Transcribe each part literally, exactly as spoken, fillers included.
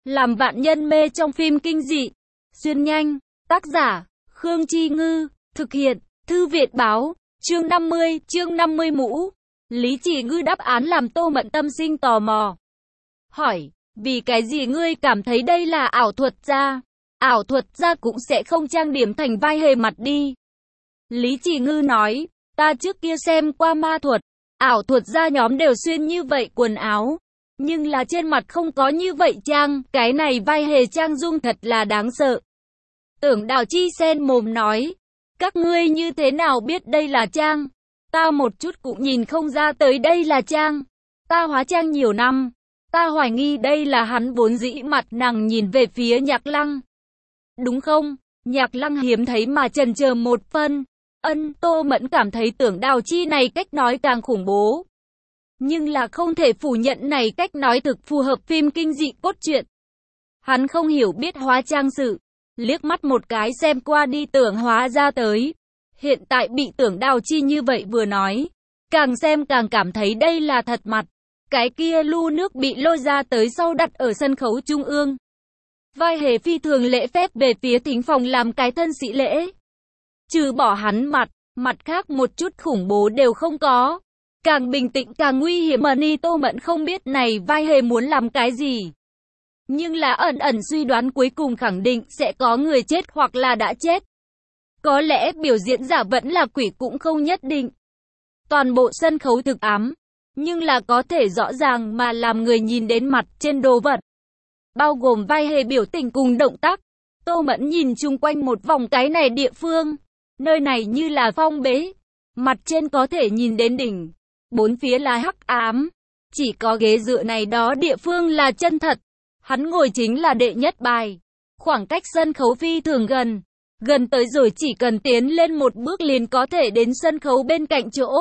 Làm vạn nhân mê trong phim kinh dị. Xuyên nhanh. Tác giả, Khương Chi Ngư. Thực hiện, Thư Viện Báo. Chương năm mươi, chương năm mươi mũ. Lý Chỉ Ngư đáp án làm Tô Mẫn tâm sinh tò mò. Hỏi, vì cái gì ngươi cảm thấy đây là ảo thuật gia? Ảo thuật gia cũng sẽ không trang điểm thành vai hề mặt đi. Lý Chỉ Ngư nói, ta trước kia xem qua ma thuật, ảo thuật gia nhóm đều xuyên như vậy quần áo. Nhưng là trên mặt không có như vậy trang, cái này vai hề trang dung thật là đáng sợ. Tưởng Đào Chi sen mồm nói, các ngươi như thế nào biết đây là trang? Ta một chút cũng nhìn không ra tới đây là trang. Ta hóa trang nhiều năm, ta hoài nghi đây là hắn vốn dĩ. Mặt nàng nhìn về phía Nhạc Lăng. Đúng không? Nhạc Lăng hiếm thấy mà chần chờ một phân. Ân, Tô Mẫn cảm thấy Tưởng Đào Chi này cách nói càng khủng bố. Nhưng là không thể phủ nhận này cách nói thực phù hợp phim kinh dị cốt truyện. Hắn không hiểu biết hóa trang sự, liếc mắt một cái xem qua đi tưởng hóa ra tới. Hiện tại bị Tưởng Đào Chi như vậy vừa nói, càng xem càng cảm thấy đây là thật mặt. Cái kia lu nước bị lôi ra tới sau đặt ở sân khấu trung ương. Vai hề phi thường lễ phép về phía thính phòng làm cái thân sĩ lễ. Trừ bỏ hắn mặt, mặt khác một chút khủng bố đều không có. Càng bình tĩnh càng nguy hiểm. Mà Ni Tô Mẫn không biết này vai hề muốn làm cái gì. Nhưng là ẩn ẩn suy đoán cuối cùng khẳng định sẽ có người chết hoặc là đã chết. Có lẽ biểu diễn giả vẫn là quỷ cũng không nhất định. Toàn bộ sân khấu thực ám, nhưng là có thể rõ ràng mà làm người nhìn đến mặt trên đồ vật. Bao gồm vai hề biểu tình cùng động tác. Tô Mẫn nhìn chung quanh một vòng cái này địa phương. Nơi này như là phong bế. Mặt trên có thể nhìn đến đỉnh. Bốn phía là hắc ám. Chỉ có ghế dựa này đó địa phương là chân thật. Hắn ngồi chính là đệ nhất bài. Khoảng cách sân khấu phi thường gần. Gần tới rồi chỉ cần tiến lên một bước liền có thể đến sân khấu bên cạnh chỗ.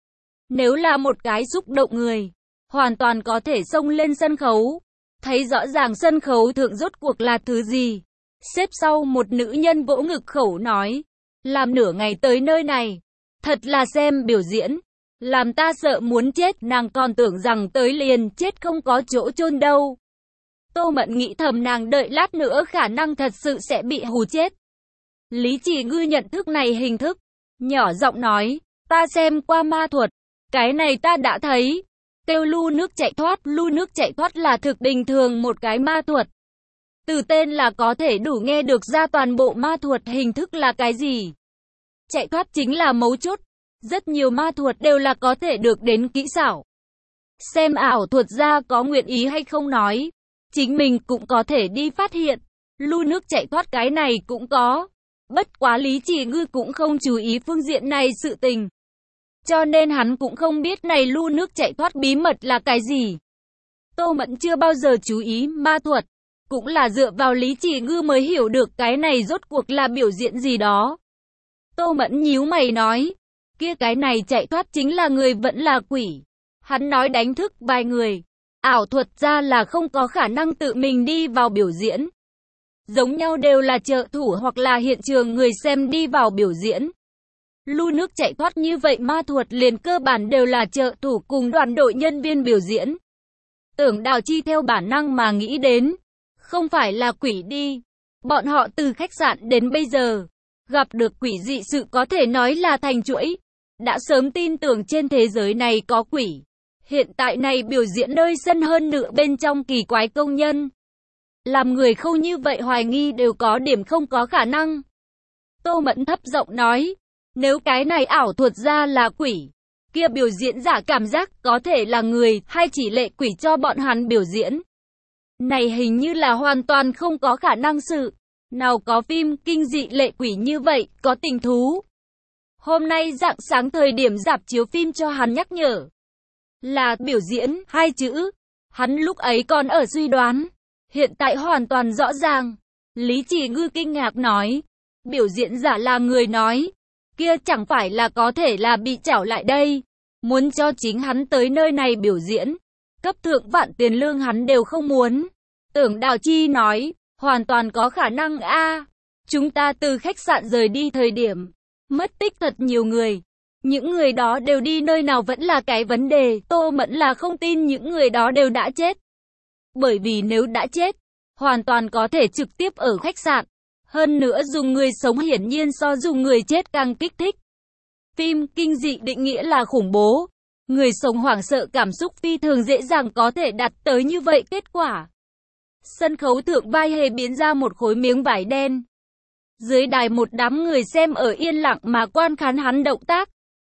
Nếu là một cái xúc động người, hoàn toàn có thể xông lên sân khấu. Thấy rõ ràng sân khấu thượng rốt cuộc là thứ gì. Xếp sau một nữ nhân vỗ ngực khẩu nói. Làm nửa ngày tới nơi này. Thật là xem biểu diễn. Làm ta sợ muốn chết. Nàng còn tưởng rằng tới liền chết không có chỗ chôn đâu. Tô Mẫn nghĩ thầm nàng đợi lát nữa khả năng thật sự sẽ bị hù chết. Lý Chỉ Ngư nhận thức này hình thức. Nhỏ giọng nói. Ta xem qua ma thuật. Cái này ta đã thấy. Kêu lu nước chạy thoát. Lu nước chạy thoát là thực bình thường một cái ma thuật. Từ tên là có thể đủ nghe được ra toàn bộ ma thuật hình thức là cái gì. Chạy thoát chính là mấu chốt. Rất nhiều ma thuật đều là có thể được đến kỹ xảo. Xem ảo thuật gia có nguyện ý hay không nói. Chính mình cũng có thể đi phát hiện. Lu nước chạy thoát cái này cũng có. Bất quá Lý Chỉ Ngư cũng không chú ý phương diện này sự tình. Cho nên hắn cũng không biết này lu nước chạy thoát bí mật là cái gì. Tô Mẫn chưa bao giờ chú ý ma thuật. Cũng là dựa vào Lý Chỉ Ngư mới hiểu được cái này rốt cuộc là biểu diễn gì đó. Tô Mẫn nhíu mày nói. Kia cái này chạy thoát chính là người vẫn là quỷ. Hắn nói đánh thức vài người. Ảo thuật ra là không có khả năng tự mình đi vào biểu diễn. Giống nhau đều là trợ thủ hoặc là hiện trường người xem đi vào biểu diễn. Lu nước chạy thoát như vậy ma thuật liền cơ bản đều là trợ thủ cùng đoàn đội nhân viên biểu diễn. Tưởng Đào Chi theo bản năng mà nghĩ đến. Không phải là quỷ đi. Bọn họ từ khách sạn đến bây giờ. Gặp được quỷ dị sự có thể nói là thành chuỗi. Đã sớm tin tưởng trên thế giới này có quỷ. Hiện tại này biểu diễn nơi sân hơn nửa bên trong kỳ quái công nhân. Làm người không như vậy hoài nghi đều có điểm không có khả năng. Tô Mẫn thấp giọng nói. Nếu cái này ảo thuật ra là quỷ. Kia biểu diễn giả cảm giác có thể là người hay chỉ lệ quỷ cho bọn hắn biểu diễn. Này hình như là hoàn toàn không có khả năng sự. Nào có phim kinh dị lệ quỷ như vậy, có tình thú. Hôm nay rạng sáng thời điểm rạp chiếu phim cho hắn nhắc nhở. Là biểu diễn, hai chữ. Hắn lúc ấy còn ở suy đoán. Hiện tại hoàn toàn rõ ràng. Lý Chỉ Ngư kinh ngạc nói. Biểu diễn giả là người nói. Kia chẳng phải là có thể là bị trảo lại đây. Muốn cho chính hắn tới nơi này biểu diễn. Cấp thượng vạn tiền lương hắn đều không muốn. Tưởng Đào Chi nói. Hoàn toàn có khả năng a. À, chúng ta từ khách sạn rời đi thời điểm. Mất tích thật nhiều người. Những người đó đều đi nơi nào vẫn là cái vấn đề. Tô Mẫn là không tin những người đó đều đã chết. Bởi vì nếu đã chết, hoàn toàn có thể trực tiếp ở khách sạn. Hơn nữa dùng người sống hiển nhiên so dùng người chết càng kích thích. Phim kinh dị định nghĩa là khủng bố. Người sống hoảng sợ cảm xúc phi thường dễ dàng có thể đạt tới như vậy kết quả. Sân khấu thượng vai hề biến ra một khối miếng vải đen. Dưới đài một đám người xem ở yên lặng mà quan khán hắn động tác.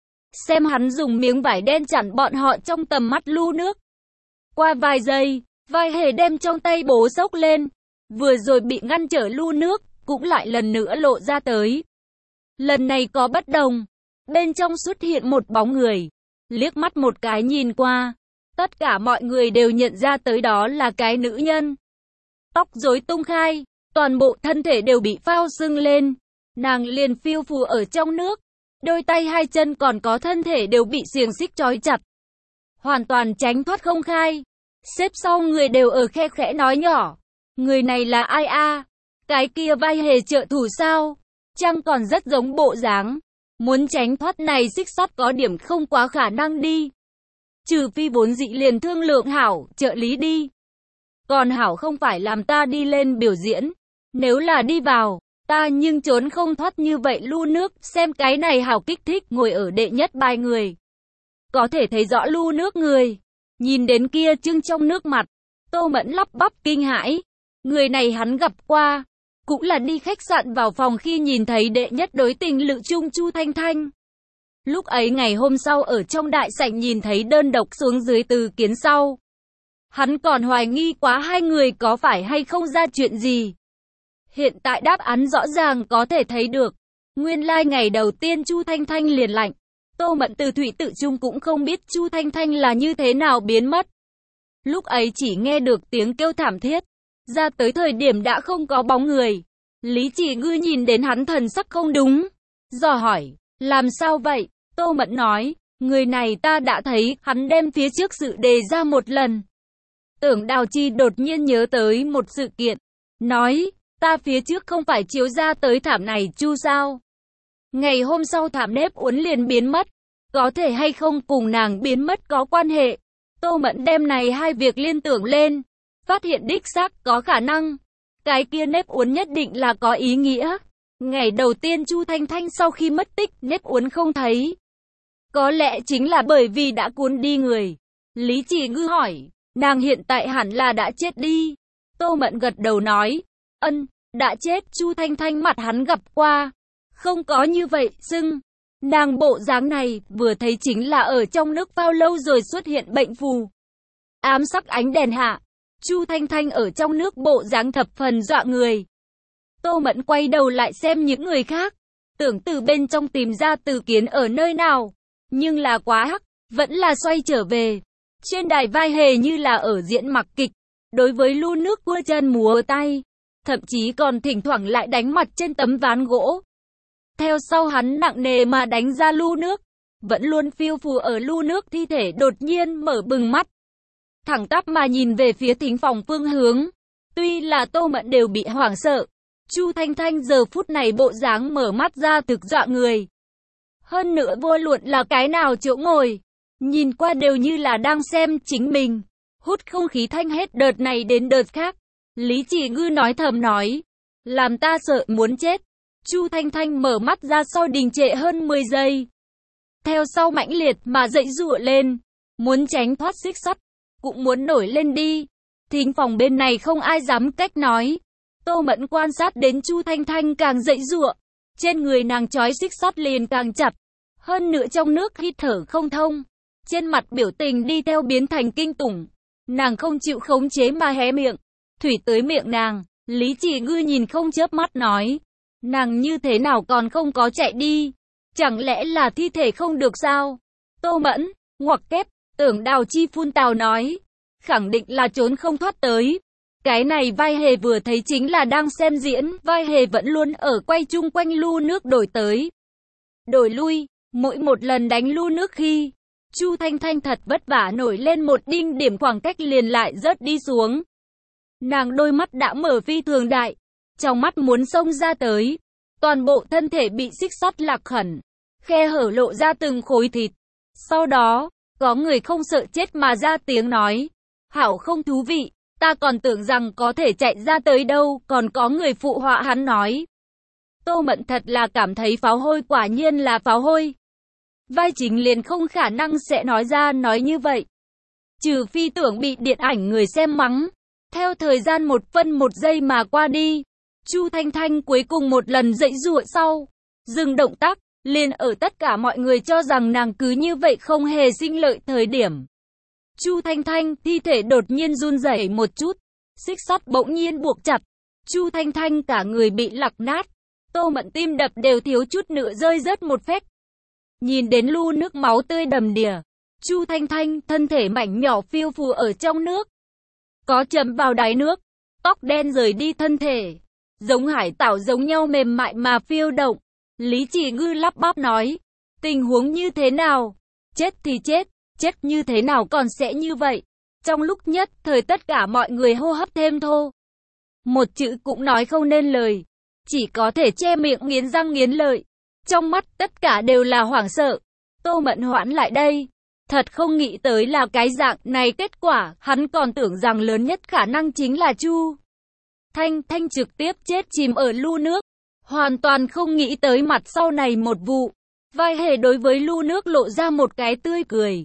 Xem hắn dùng miếng vải đen chặn bọn họ trong tầm mắt lu nước. Qua vài giây, vai hề đem trong tay bố xốc lên. Vừa rồi bị ngăn trở lu nước, cũng lại lần nữa lộ ra tới. Lần này có bất đồng. Bên trong xuất hiện một bóng người. Liếc mắt một cái nhìn qua. Tất cả mọi người đều nhận ra tới đó là cái nữ nhân. Tóc rối tung khai. Toàn bộ thân thể đều bị phao sưng lên. Nàng liền phiêu phù ở trong nước. Đôi tay hai chân còn có thân thể đều bị xiềng xích trói chặt. Hoàn toàn tránh thoát không khai. Xếp sau người đều ở khe khẽ nói nhỏ. Người này là ai a? Cái kia vai hề trợ thủ sao? Chăng còn rất giống bộ dáng. Muốn tránh thoát này xích sắt có điểm không quá khả năng đi. Trừ phi vốn dị liền thương lượng Hảo, trợ lý đi. Còn Hảo không phải làm ta đi lên biểu diễn. Nếu là đi vào, ta nhưng trốn không thoát như vậy lu nước. Xem cái này Hảo kích thích ngồi ở đệ nhất bài người. Có thể thấy rõ lu nước người. Nhìn đến kia trưng trong nước mặt. Tô Mẫn lắp bắp kinh hãi. Người này hắn gặp qua. Cũng là đi khách sạn vào phòng khi nhìn thấy đệ nhất đối tình lự chung Chu Thanh Thanh. Lúc ấy ngày hôm sau ở trong đại sảnh nhìn thấy đơn độc xuống dưới từ kiến sau. Hắn còn hoài nghi quá hai người có phải hay không ra chuyện gì. Hiện tại đáp án rõ ràng có thể thấy được. Nguyên lai like ngày đầu tiên Chu Thanh Thanh liền lạnh. Tô Mẫn từ thủy tự trung cũng không biết Chu Thanh Thanh là như thế nào biến mất. Lúc ấy chỉ nghe được tiếng kêu thảm thiết. Ra tới thời điểm đã không có bóng người. Lý Chỉ Ngư nhìn đến hắn thần sắc không đúng. Dò hỏi, làm sao vậy? Tô Mẫn nói, người này ta đã thấy, hắn đem phía trước sự đề ra một lần. Tưởng Đào Chi đột nhiên nhớ tới một sự kiện. Nói, ta phía trước không phải chiếu ra tới thảm này Chu sao? Ngày hôm sau thảm nếp uốn liền biến mất. Có thể hay không cùng nàng biến mất có quan hệ. Tô Mẫn đem này hai việc liên tưởng lên. Phát hiện đích xác có khả năng. Cái kia nếp uốn nhất định là có ý nghĩa. Ngày đầu tiên Chu Thanh Thanh sau khi mất tích, nếp uốn không thấy. Có lẽ chính là bởi vì đã cuốn đi người. Lý Chỉ Ngư hỏi, nàng hiện tại hẳn là đã chết đi. Tô Mẫn gật đầu nói, ân, đã chết. Chu Thanh Thanh mặt hắn gặp qua. Không có như vậy, sưng. Nàng bộ dáng này, vừa thấy chính là ở trong nước bao lâu rồi xuất hiện bệnh phù. Ám sắc ánh đèn hạ. Chu Thanh Thanh ở trong nước bộ dáng thập phần dọa người. Tô Mẫn quay đầu lại xem những người khác. Tưởng từ bên trong tìm ra Từ Kiến ở nơi nào. Nhưng là quá hắc, vẫn là xoay trở về. Trên đài vai hề như là ở diễn mặc kịch. Đối với lu nước cua chân múa tay. Thậm chí còn thỉnh thoảng lại đánh mặt trên tấm ván gỗ. Theo sau hắn nặng nề mà đánh ra lu nước. Vẫn luôn phiêu phù ở lu nước thi thể đột nhiên mở bừng mắt. Thẳng tắp mà nhìn về phía thính phòng phương hướng. Tuy là Tô Mẫn đều bị hoảng sợ. Chu Thanh Thanh giờ phút này bộ dáng mở mắt ra thực dọa người. Hơn nữa vô luận là cái nào chỗ ngồi. Nhìn qua đều như là đang xem chính mình. Hút không khí thanh hết đợt này đến đợt khác. Lý Chỉ Ngư nói thầm nói. Làm ta sợ muốn chết. Chu Thanh Thanh mở mắt ra sau đình trệ hơn mười giây. Theo sau mãnh liệt mà dậy dụa lên. Muốn tránh thoát xích sắt. Cũng muốn nổi lên đi. Thính phòng bên này không ai dám cách nói. Tô Mẫn quan sát đến Chu Thanh Thanh càng dậy dụa. Trên người nàng trói xích sắt liền càng chặt. Hơn nữa trong nước hít thở không thông. Trên mặt biểu tình đi theo biến thành kinh tủng. Nàng không chịu khống chế mà hé miệng. Thủy tới miệng nàng. Lý Chỉ Ngư nhìn không chớp mắt nói. Nàng như thế nào còn không có chạy đi. Chẳng lẽ là thi thể không được sao? Tô Mẫn, ngoặc kép. Tưởng Đào Chi phun tào nói. Khẳng định là trốn không thoát tới. Cái này vai hề vừa thấy chính là đang xem diễn. Vai hề vẫn luôn ở quay chung quanh lu nước đổi tới. Đổi lui. Mỗi một lần đánh lu nước khi. Chu Thanh Thanh thật vất vả nổi lên một đinh điểm khoảng cách liền lại rớt đi xuống. Nàng đôi mắt đã mở phi thường đại. Trong mắt muốn xông ra tới. Toàn bộ thân thể bị xích sắt lạc khẩn. Khe hở lộ ra từng khối thịt. Sau đó, có người không sợ chết mà ra tiếng nói. Hảo không thú vị. Ta còn tưởng rằng có thể chạy ra tới đâu, còn có người phụ họa hắn nói. Tô Mẫn thật là cảm thấy pháo hôi quả nhiên là pháo hôi. Vai chính liền không khả năng sẽ nói ra nói như vậy. Trừ phi tưởng bị điện ảnh người xem mắng. Theo thời gian một phân một giây mà qua đi, Chu Thanh Thanh cuối cùng một lần dãy dụa sau, dừng động tác, liền ở tất cả mọi người cho rằng nàng cứ như vậy không hề sinh lợi thời điểm. Chu Thanh Thanh, thi thể đột nhiên run rẩy một chút, xích sắt bỗng nhiên buộc chặt. Chu Thanh Thanh cả người bị lặc nát, Tô Mẫn tim đập đều thiếu chút nữa rơi rớt một phách. Nhìn đến lu nước máu tươi đầm đìa, Chu Thanh Thanh, thân thể mảnh nhỏ phiêu phù ở trong nước. Có chấm vào đáy nước, tóc đen rời đi thân thể, giống hải tảo giống nhau mềm mại mà phiêu động. Lý Chỉ Ngư lắp bắp nói, tình huống như thế nào? Chết thì chết, chết như thế nào còn sẽ như vậy? Trong lúc nhất thời tất cả mọi người hô hấp thêm thô. Một chữ cũng nói không nên lời, chỉ có thể che miệng nghiến răng nghiến lợi. Trong mắt tất cả đều là hoảng sợ. Tô Mẫn hoãn lại đây. Thật không nghĩ tới là cái dạng này kết quả, hắn còn tưởng rằng lớn nhất khả năng chính là Chu Thanh Thanh trực tiếp chết chìm ở lu nước. Hoàn toàn không nghĩ tới mặt sau này một vụ. Vai hề đối với lu nước lộ ra một cái tươi cười.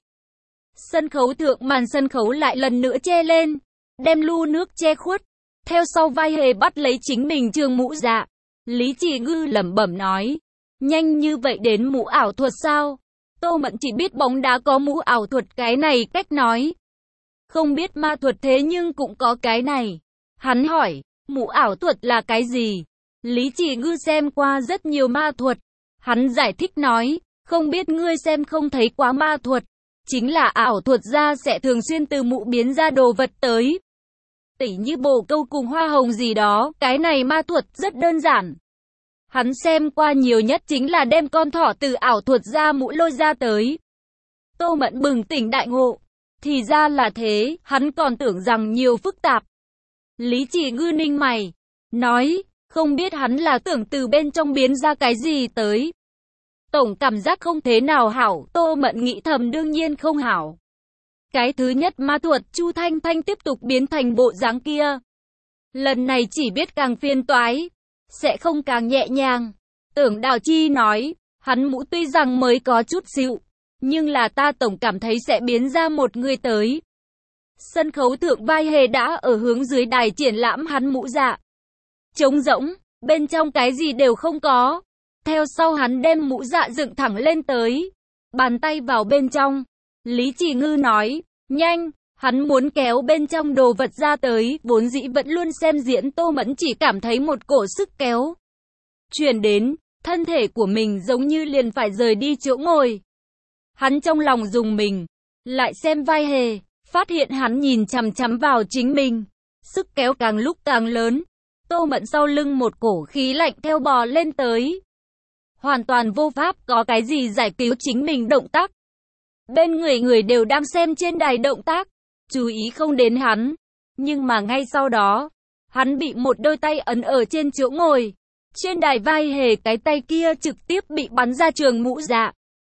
Sân khấu thượng màn sân khấu lại lần nữa che lên, đem lu nước che khuất. Theo sau vai hề bắt lấy chính mình trường mũ dạ. Lý Chỉ Ngư lẩm bẩm nói, nhanh như vậy đến mũ ảo thuật sao? Tô Mẫn chỉ biết bóng đá có mũ ảo thuật cái này cách nói. Không biết ma thuật thế nhưng cũng có cái này. Hắn hỏi, mũ ảo thuật là cái gì? Lý Chỉ Ngư xem qua rất nhiều ma thuật. Hắn giải thích nói, không biết ngươi xem không thấy quá ma thuật. Chính là ảo thuật gia sẽ thường xuyên từ mũ biến ra đồ vật tới. Tỉ như bồ câu cùng hoa hồng gì đó, cái này ma thuật rất đơn giản. Hắn xem qua nhiều nhất chính là đem con thỏ từ ảo thuật ra mũ lôi ra tới. Tô Mẫn bừng tỉnh đại ngộ. Thì ra là thế, hắn còn tưởng rằng nhiều phức tạp. Lý Chỉ Ngư ninh mày, nói, không biết hắn là tưởng từ bên trong biến ra cái gì tới. Tổng cảm giác không thế nào hảo, Tô Mẫn nghĩ thầm đương nhiên không hảo. Cái thứ nhất ma thuật, Chu Thanh Thanh tiếp tục biến thành bộ dáng kia. Lần này chỉ biết càng phiền toái, sẽ không càng nhẹ nhàng. Tưởng Đào Chi nói, hắn mũ tuy rằng mới có chút xịu, nhưng là ta tổng cảm thấy sẽ biến ra một người tới. Sân khấu thượng vai hề đã ở hướng dưới đài triển lãm hắn mũ dạ. Trống rỗng, bên trong cái gì đều không có. Theo sau hắn đem mũ dạ dựng thẳng lên tới, bàn tay vào bên trong. Lý Chỉ Ngư nói, nhanh, hắn muốn kéo bên trong đồ vật ra tới, vốn dĩ vẫn luôn xem diễn Tô Mẫn chỉ cảm thấy một cổ sức kéo truyền đến, thân thể của mình giống như liền phải rời đi chỗ ngồi. Hắn trong lòng dùng mình, lại xem vai hề, phát hiện hắn nhìn chằm chằm vào chính mình, sức kéo càng lúc càng lớn. Tô Mẫn sau lưng một cổ khí lạnh theo bò lên tới, hoàn toàn vô pháp có cái gì giải cứu chính mình động tác. Bên người người đều đang xem trên đài động tác, chú ý không đến hắn. Nhưng mà ngay sau đó, hắn bị một đôi tay ấn ở trên chỗ ngồi. Trên đài vai hề cái tay kia trực tiếp bị bắn ra trường mũ dạ.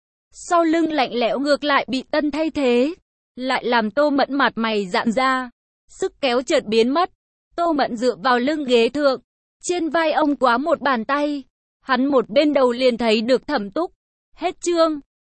Sau lưng lạnh lẽo ngược lại bị tân thay thế, lại làm Tô Mẫn mặt mày giãn ra. Sức kéo chợt biến mất. Tô Mẫn dựa vào lưng ghế thượng, trên vai ông quá một bàn tay. Hắn một bên đầu liền thấy được Thẩm Túc. Hết chương.